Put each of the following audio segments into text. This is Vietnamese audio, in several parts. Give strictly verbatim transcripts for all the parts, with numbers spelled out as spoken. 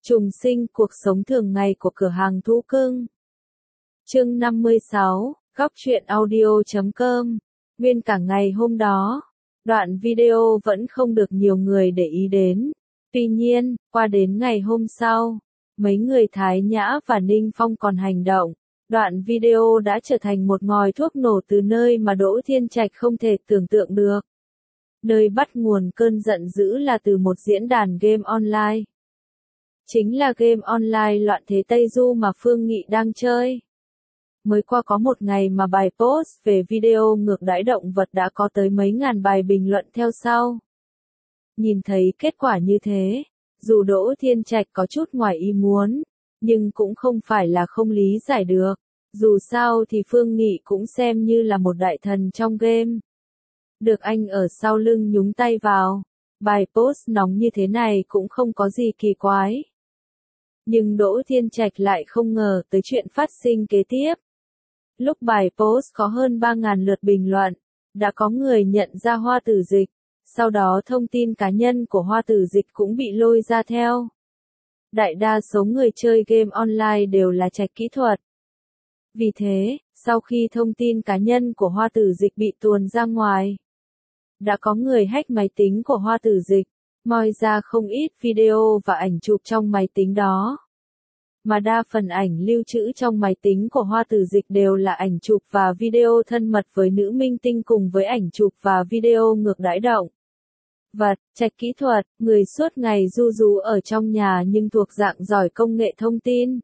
Trùng sinh cuộc sống thường ngày của cửa hàng thú cưng. Chương năm mươi sáu, góc truyện audio chấm com. Nguyên cả ngày hôm đó, đoạn video vẫn không được nhiều người để ý đến. Tuy nhiên, qua đến ngày hôm sau, mấy người Thái Nhã và Ninh Phong còn hành động. Đoạn video đã trở thành một ngòi thuốc nổ từ nơi mà Đỗ Thiên Trạch không thể tưởng tượng được. Nơi bắt nguồn cơn giận dữ là từ một diễn đàn game online. Chính là game online loạn thế Tây Du mà Phương Nghị đang chơi. Mới qua có một ngày mà bài post về video ngược đãi động vật đã có tới mấy ngàn bài bình luận theo sau. Nhìn thấy kết quả như thế, dù Đỗ Thiên Trạch có chút ngoài ý muốn, nhưng cũng không phải là không lý giải được. Dù sao thì Phương Nghị cũng xem như là một đại thần trong game. Được anh ở sau lưng nhúng tay vào, bài post nóng như thế này cũng không có gì kỳ quái. Nhưng Đỗ Thiên Trạch lại không ngờ tới chuyện phát sinh kế tiếp. Lúc bài post có hơn ba ngàn lượt bình luận, đã có người nhận ra Hoa Tử Dịch, sau đó thông tin cá nhân của Hoa Tử Dịch cũng bị lôi ra theo. Đại đa số người chơi game online đều là Trạch kỹ thuật. Vì thế, sau khi thông tin cá nhân của Hoa Tử Dịch bị tuồn ra ngoài, đã có người hack máy tính của Hoa Tử Dịch, moi ra không ít video và ảnh chụp trong máy tính đó. Mà đa phần ảnh lưu trữ trong máy tính của Hoa Tử Dịch đều là ảnh chụp và video thân mật với nữ minh tinh cùng với ảnh chụp và video ngược đãi động vật. Trạch kỹ thuật, người suốt ngày ru rú ở trong nhà nhưng thuộc dạng giỏi công nghệ thông tin.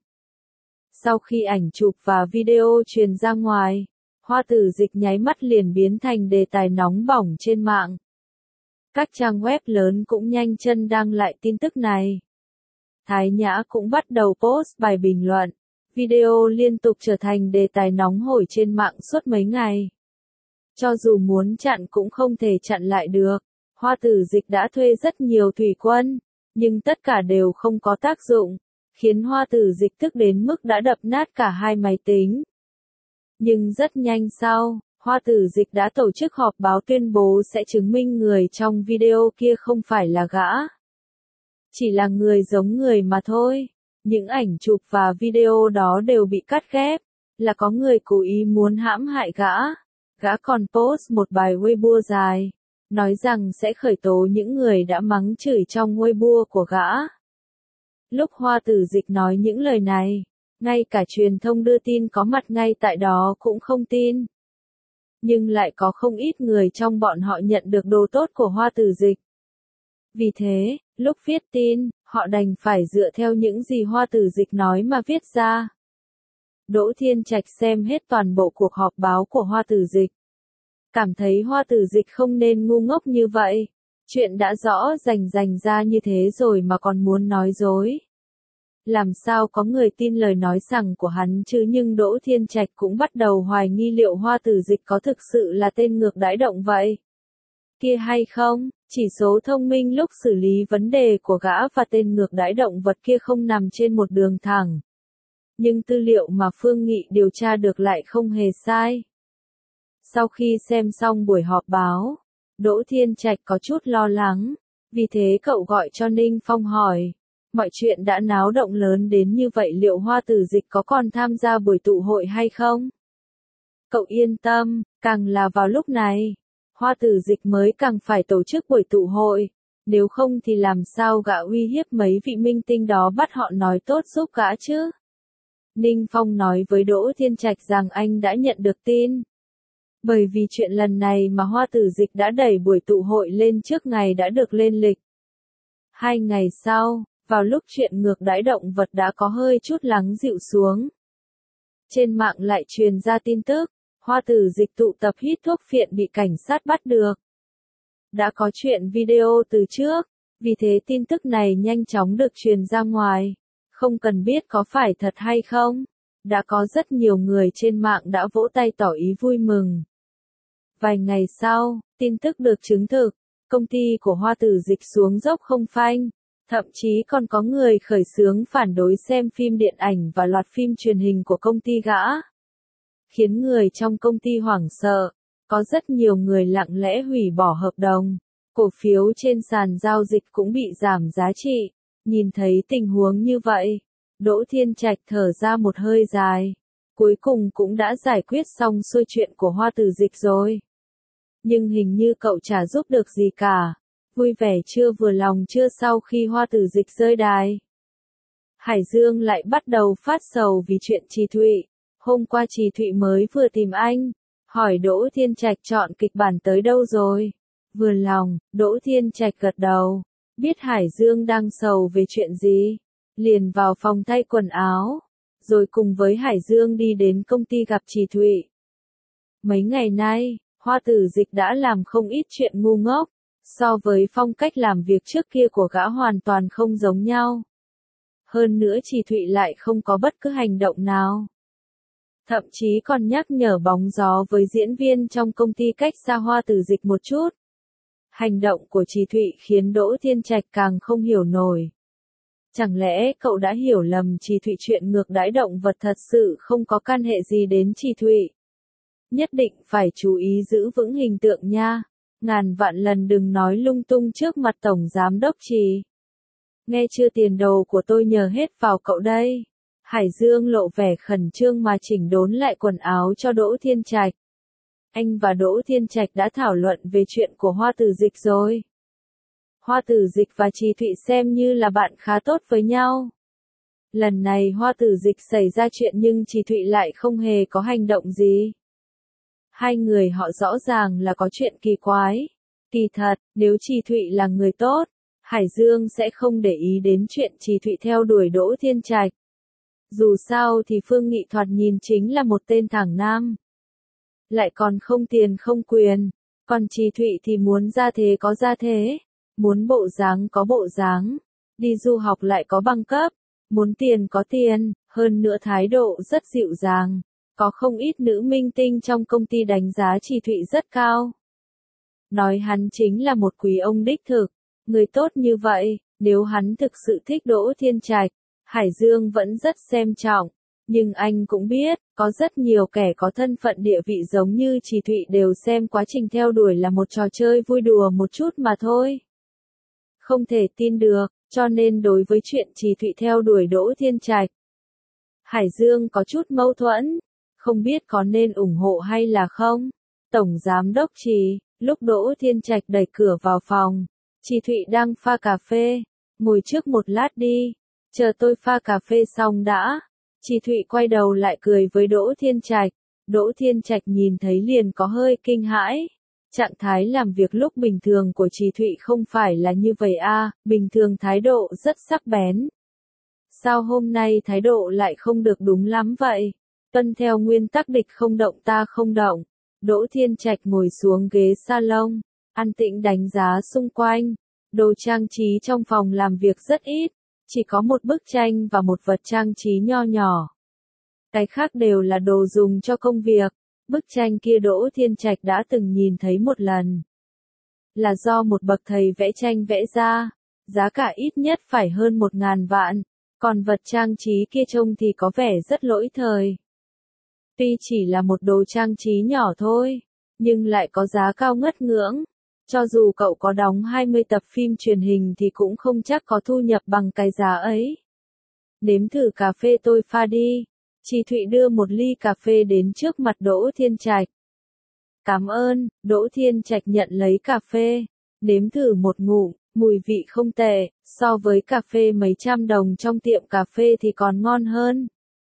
Sau khi ảnh chụp và video truyền ra ngoài, Hoa Tử Dịch nháy mắt liền biến thành đề tài nóng bỏng trên mạng. Các trang web lớn cũng nhanh chân đăng lại tin tức này. Thái Nhã cũng bắt đầu post bài bình luận, video liên tục trở thành đề tài nóng hổi trên mạng suốt mấy ngày. Cho dù muốn chặn cũng không thể chặn lại được. Hoa Tử Dịch đã thuê rất nhiều thủy quân, nhưng tất cả đều không có tác dụng, khiến Hoa Tử Dịch tức đến mức đã đập nát cả hai máy tính. Nhưng rất nhanh sau, Hoa Tử Dịch đã tổ chức họp báo tuyên bố sẽ chứng minh người trong video kia không phải là gã. Chỉ là người giống người mà thôi. Những ảnh chụp và video đó đều bị cắt ghép, là có người cố ý muốn hãm hại gã. Gã còn post một bài Weibo dài, nói rằng sẽ khởi tố những người đã mắng chửi trong Weibo của gã. Lúc Hoa Tử Dịch nói những lời này, ngay cả truyền thông đưa tin có mặt ngay tại đó cũng không tin. Nhưng lại có không ít người trong bọn họ nhận được đồ tốt của Hoa Tử Dịch. Vì thế, lúc viết tin, họ đành phải dựa theo những gì Hoa Tử Dịch nói mà viết ra. Đỗ Thiên Trạch xem hết toàn bộ cuộc họp báo của Hoa Tử Dịch. Cảm thấy Hoa Tử Dịch không nên ngu ngốc như vậy. Chuyện đã rõ rành rành ra như thế rồi mà còn muốn nói dối. Làm sao có người tin lời nói rằng của hắn chứ, nhưng Đỗ Thiên Trạch cũng bắt đầu hoài nghi liệu Hoa Tử Dịch có thực sự là tên ngược đãi động vậy kia hay không. Chỉ số thông minh lúc xử lý vấn đề của gã và tên ngược đãi động vật kia không nằm trên một đường thẳng. Nhưng tư liệu mà Phương Nghị điều tra được lại không hề sai. Sau khi xem xong buổi họp báo, Đỗ Thiên Trạch có chút lo lắng, vì thế cậu gọi cho Ninh Phong hỏi, mọi chuyện đã náo động lớn đến như vậy liệu Hoa Tử Dịch có còn tham gia buổi tụ hội hay không? Cậu yên tâm, càng là vào lúc này, Hoa Tử Dịch mới càng phải tổ chức buổi tụ hội, nếu không thì làm sao gã uy hiếp mấy vị minh tinh đó bắt họ nói tốt giúp gã chứ? Ninh Phong nói với Đỗ Thiên Trạch rằng anh đã nhận được tin. Bởi vì chuyện lần này mà Hoa Tử Dịch đã đẩy buổi tụ hội lên trước ngày đã được lên lịch. Hai ngày sau, vào lúc chuyện ngược đãi động vật đã có hơi chút lắng dịu xuống, trên mạng lại truyền ra tin tức, Hoa Tử Dịch tụ tập hít thuốc phiện bị cảnh sát bắt được. Đã có chuyện video từ trước, vì thế tin tức này nhanh chóng được truyền ra ngoài. Không cần biết có phải thật hay không, đã có rất nhiều người trên mạng đã vỗ tay tỏ ý vui mừng. Vài ngày sau, tin tức được chứng thực, công ty của Hoa Tử Dịch xuống dốc không phanh, thậm chí còn có người khởi xướng phản đối xem phim điện ảnh và loạt phim truyền hình của công ty gã. Khiến người trong công ty hoảng sợ, có rất nhiều người lặng lẽ hủy bỏ hợp đồng, cổ phiếu trên sàn giao dịch cũng bị giảm giá trị. Nhìn thấy tình huống như vậy, Đỗ Thiên Trạch thở ra một hơi dài. Cuối cùng cũng đã giải quyết xong xuôi chuyện của Hoa Tử Dịch rồi. Nhưng hình như cậu chả giúp được gì cả. Vui vẻ chưa vừa lòng chưa sau khi Hoa Tử Dịch rơi đài. Hải Dương lại bắt đầu phát sầu vì chuyện Trì Thụy. Hôm qua Trì Thụy mới vừa tìm anh. Hỏi Đỗ Thiên Trạch chọn kịch bản tới đâu rồi. Vừa lòng, Đỗ Thiên Trạch gật đầu. Biết Hải Dương đang sầu về chuyện gì. Liền vào phòng thay quần áo. Rồi cùng với Hải Dương đi đến công ty gặp Trì Thụy. Mấy ngày nay, Hoa Tử Dịch đã làm không ít chuyện ngu ngốc. So với phong cách làm việc trước kia của gã hoàn toàn không giống nhau. Hơn nữa Trì Thụy lại không có bất cứ hành động nào. Thậm chí còn nhắc nhở bóng gió với diễn viên trong công ty cách xa Hoa Tử Dịch một chút. Hành động của Trì Thụy khiến Đỗ Thiên Trạch càng không hiểu nổi. Chẳng lẽ cậu đã hiểu lầm Trì Thụy chuyện ngược đãi động vật thật sự không có can hệ gì đến Trì Thụy? Nhất định phải chú ý giữ vững hình tượng nha. Ngàn vạn lần đừng nói lung tung trước mặt Tổng Giám Đốc Trì. Nghe chưa, tiền đồ của tôi nhờ hết vào cậu đây. Hải Dương lộ vẻ khẩn trương mà chỉnh đốn lại quần áo cho Đỗ Thiên Trạch. Anh và Đỗ Thiên Trạch đã thảo luận về chuyện của Hoa Tử Dịch rồi. Hoa Tử Dịch và Trì Thụy xem như là bạn khá tốt với nhau. Lần này Hoa Tử Dịch xảy ra chuyện nhưng Trì Thụy lại không hề có hành động gì. Hai người họ rõ ràng là có chuyện kỳ quái. Kỳ thật, nếu Trì Thụy là người tốt, Hải Dương sẽ không để ý đến chuyện Trì Thụy theo đuổi Đỗ Thiên Trạch. Dù sao thì Phương Nghị thoạt nhìn chính là một tên thẳng nam. Lại còn không tiền không quyền. Còn Trì Thụy thì muốn ra thế có ra thế. Muốn bộ dáng có bộ dáng. Đi du học lại có bằng cấp. Muốn tiền có tiền. Hơn nữa thái độ rất dịu dàng. Có không ít nữ minh tinh trong công ty đánh giá Trì Thụy rất cao. Nói hắn chính là một quý ông đích thực. Người tốt như vậy, nếu hắn thực sự thích Đỗ Thiên Trạch, Hải Dương vẫn rất xem trọng. Nhưng anh cũng biết, có rất nhiều kẻ có thân phận địa vị giống như Trì Thụy đều xem quá trình theo đuổi là một trò chơi vui đùa một chút mà thôi. Không thể tin được, cho nên đối với chuyện Trì Thụy theo đuổi Đỗ Thiên Trạch, Hải Dương có chút mâu thuẫn, không biết có nên ủng hộ hay là không. Tổng Giám Đốc Trì, lúc Đỗ Thiên Trạch đẩy cửa vào phòng, Trì Thụy đang pha cà phê, ngồi trước một lát đi, chờ tôi pha cà phê xong đã. Trì Thụy quay đầu lại cười với Đỗ Thiên Trạch, Đỗ Thiên Trạch nhìn thấy liền có hơi kinh hãi. Trạng thái làm việc lúc bình thường của Trì Thụy không phải là như vậy a, bình thường thái độ rất sắc bén. Sao hôm nay thái độ lại không được đúng lắm vậy? Tuân theo nguyên tắc địch không động ta không động. Đỗ Thiên Trạch ngồi xuống ghế salon, an tĩnh đánh giá xung quanh. Đồ trang trí trong phòng làm việc rất ít, chỉ có một bức tranh và một vật trang trí nho nhỏ. Cái khác đều là đồ dùng cho công việc. Bức tranh kia Đỗ Thiên Trạch đã từng nhìn thấy một lần. Là do một bậc thầy vẽ tranh vẽ ra, giá cả ít nhất phải hơn một ngàn vạn, còn vật trang trí kia trông thì có vẻ rất lỗi thời. Tuy chỉ là một đồ trang trí nhỏ thôi, nhưng lại có giá cao ngất ngưỡng. Cho dù cậu có đóng hai mươi tập phim truyền hình thì cũng không chắc có thu nhập bằng cái giá ấy. Nếm thử cà phê tôi pha đi. Trì Thụy đưa một ly cà phê đến trước mặt Đỗ Thiên Trạch. Cảm ơn, Đỗ Thiên Trạch nhận lấy cà phê. Nếm thử một ngụm, mùi vị không tệ, so với cà phê mấy trăm đồng trong tiệm cà phê thì còn ngon hơn.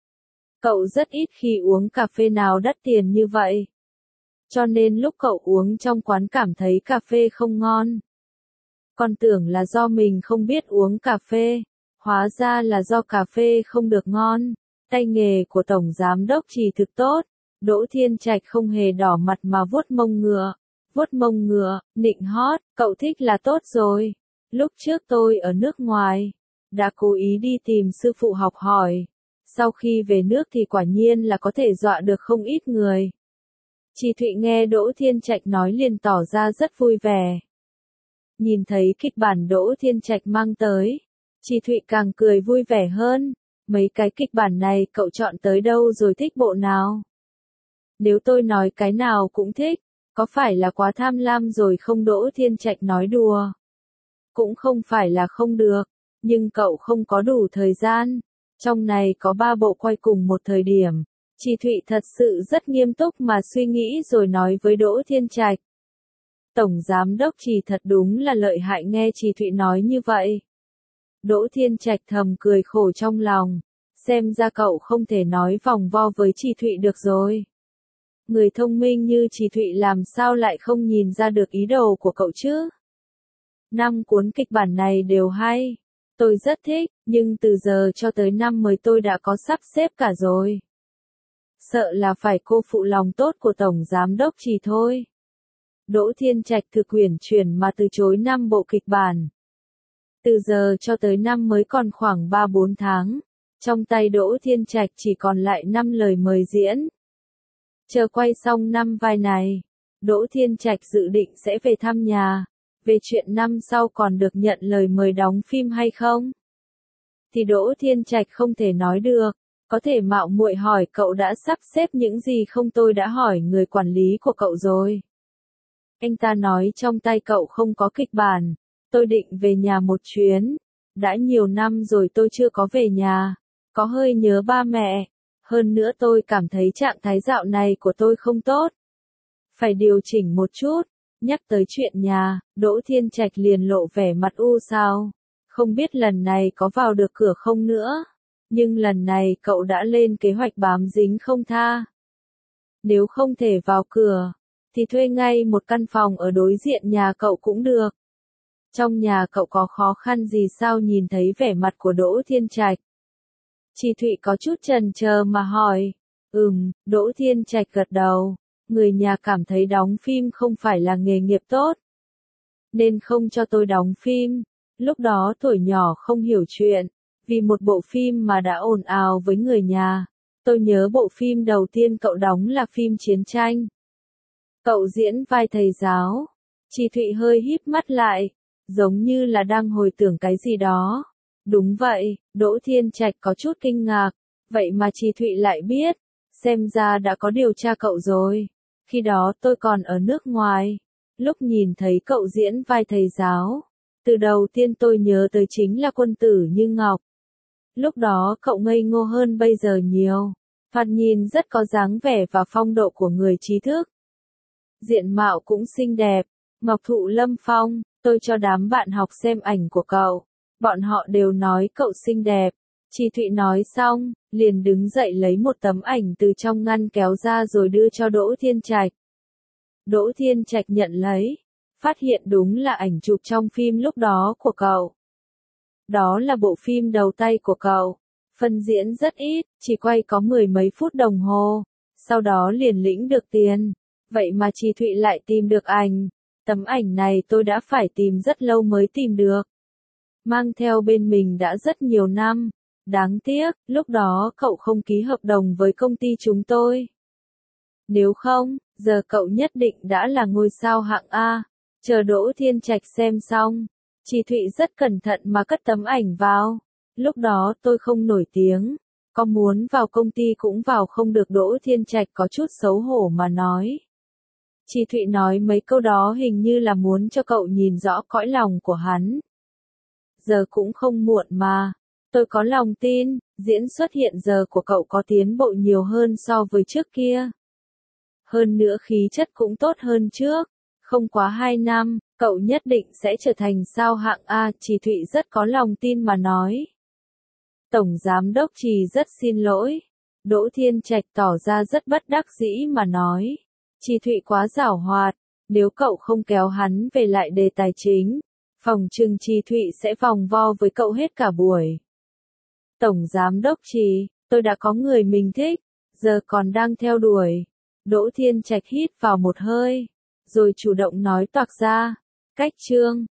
Cậu rất ít khi uống cà phê nào đắt tiền như vậy. Cho nên lúc cậu uống trong quán cảm thấy cà phê không ngon. Còn tưởng là do mình không biết uống cà phê. Hóa ra là do cà phê không được ngon. Tay nghề của Tổng Giám Đốc Trì thực tốt. Đỗ Thiên Trạch không hề đỏ mặt mà vuốt mông ngựa. Vuốt mông ngựa, nịnh hót, cậu thích là tốt rồi. Lúc trước tôi ở nước ngoài, đã cố ý đi tìm sư phụ học hỏi. Sau khi về nước thì quả nhiên là có thể dọa được không ít người. Trì Thụy nghe Đỗ Thiên Trạch nói liền tỏ ra rất vui vẻ. Nhìn thấy kịch bản Đỗ Thiên Trạch mang tới, Trì Thụy càng cười vui vẻ hơn. Mấy cái kịch bản này cậu chọn tới đâu rồi, thích bộ nào? Nếu tôi nói cái nào cũng thích, có phải là quá tham lam rồi không? Đỗ Thiên Trạch nói đùa. Cũng không phải là không được, nhưng cậu không có đủ thời gian. Trong này có ba bộ quay cùng một thời điểm. Trì Thụy thật sự rất nghiêm túc mà suy nghĩ rồi nói với Đỗ Thiên Trạch. Tổng giám đốc Trì thật đúng là lợi hại, nghe Trì Thụy nói như vậy. Đỗ Thiên Trạch thầm cười khổ trong lòng. Xem ra cậu không thể nói vòng vo với Trì Thụy được rồi. Người thông minh như Trì Thụy làm sao lại không nhìn ra được ý đồ của cậu chứ? Năm cuốn kịch bản này đều hay. Tôi rất thích, nhưng từ giờ cho tới năm mới tôi đã có sắp xếp cả rồi. Sợ là phải cô phụ lòng tốt của Tổng Giám đốc Trì thôi. Đỗ Thiên Trạch thực uyển chuyển mà từ chối năm bộ kịch bản. Từ giờ cho tới năm mới còn khoảng ba bốn tháng. Trong tay Đỗ Thiên Trạch chỉ còn lại năm lời mời diễn. Chờ quay xong năm vai này, Đỗ Thiên Trạch dự định sẽ về thăm nhà. Về chuyện năm sau còn được nhận lời mời đóng phim hay không? Thì Đỗ Thiên Trạch không thể nói được. Có thể mạo muội hỏi cậu đã sắp xếp những gì không, tôi đã hỏi người quản lý của cậu rồi. Anh ta nói trong tay cậu không có kịch bản. Tôi định về nhà một chuyến. Đã nhiều năm rồi tôi chưa có về nhà. Có hơi nhớ ba mẹ. Hơn nữa tôi cảm thấy trạng thái dạo này của tôi không tốt. Phải điều chỉnh một chút. Nhắc tới chuyện nhà, Đỗ Thiên Trạch liền lộ vẻ mặt u sầu. Không biết lần này có vào được cửa không nữa. Nhưng lần này cậu đã lên kế hoạch bám dính không tha. Nếu không thể vào cửa, thì thuê ngay một căn phòng ở đối diện nhà cậu cũng được. Trong nhà cậu có khó khăn gì sao? Nhìn thấy vẻ mặt của Đỗ Thiên Trạch, Trì Thụy có chút chần chờ mà hỏi. Ừm, Đỗ Thiên Trạch gật đầu. Người nhà cảm thấy đóng phim không phải là nghề nghiệp tốt, nên không cho tôi đóng phim. Lúc đó tuổi nhỏ không hiểu chuyện, vì một bộ phim mà đã ồn ào với người nhà. Tôi nhớ bộ phim đầu tiên cậu đóng là phim chiến tranh. Cậu diễn vai thầy giáo. Trì Thụy hơi híp mắt lại, giống như là đang hồi tưởng cái gì đó. Đúng vậy, Đỗ Thiên Trạch có chút kinh ngạc. Vậy mà Trì Thụy lại biết, xem ra đã có điều tra cậu rồi. Khi đó tôi còn ở nước ngoài. Lúc nhìn thấy cậu diễn vai thầy giáo, từ đầu tiên tôi nhớ tới chính là Quân tử Như Ngọc. Lúc đó cậu ngây ngô hơn bây giờ nhiều. Thoạt nhìn rất có dáng vẻ và phong độ của người trí thức. Diện mạo cũng xinh đẹp. Ngọc Thụ Lâm Phong, tôi cho đám bạn học xem ảnh của cậu. Bọn họ đều nói cậu xinh đẹp. Trì Thụy nói xong, liền đứng dậy lấy một tấm ảnh từ trong ngăn kéo ra rồi đưa cho Đỗ Thiên Trạch. Đỗ Thiên Trạch nhận lấy, phát hiện đúng là ảnh chụp trong phim lúc đó của cậu. Đó là bộ phim đầu tay của cậu. Phân diễn rất ít, chỉ quay có mười mấy phút đồng hồ. Sau đó liền lĩnh được tiền. Vậy mà Trì Thụy lại tìm được ảnh. Tấm ảnh này tôi đã phải tìm rất lâu mới tìm được. Mang theo bên mình đã rất nhiều năm. Đáng tiếc, lúc đó cậu không ký hợp đồng với công ty chúng tôi. Nếu không, giờ cậu nhất định đã là ngôi sao hạng A. Chờ Đỗ Thiên Trạch xem xong, Trì Thụy rất cẩn thận mà cất tấm ảnh vào. Lúc đó tôi không nổi tiếng, có muốn vào công ty cũng vào không được. Đỗ Thiên Trạch có chút xấu hổ mà nói. Trì Thụy nói mấy câu đó hình như là muốn cho cậu nhìn rõ cõi lòng của hắn. Giờ cũng không muộn mà. Tôi có lòng tin, diễn xuất hiện giờ của cậu có tiến bộ nhiều hơn so với trước kia. Hơn nữa khí chất cũng tốt hơn trước. Không quá hai năm, cậu nhất định sẽ trở thành sao hạng A. Trì Thụy rất có lòng tin mà nói. Tổng Giám đốc Trì rất xin lỗi. Đỗ Thiên Trạch tỏ ra rất bất đắc dĩ mà nói. Trì Thụy quá giảo hoạt. Nếu cậu không kéo hắn về lại đề tài chính, phòng trừng Trì Thụy sẽ vòng vo với cậu hết cả buổi. Tổng Giám đốc Trì, tôi đã có người mình thích, giờ còn đang theo đuổi. Đỗ Thiên Trạch hít vào một hơi, rồi chủ động nói toạc ra. Cách chương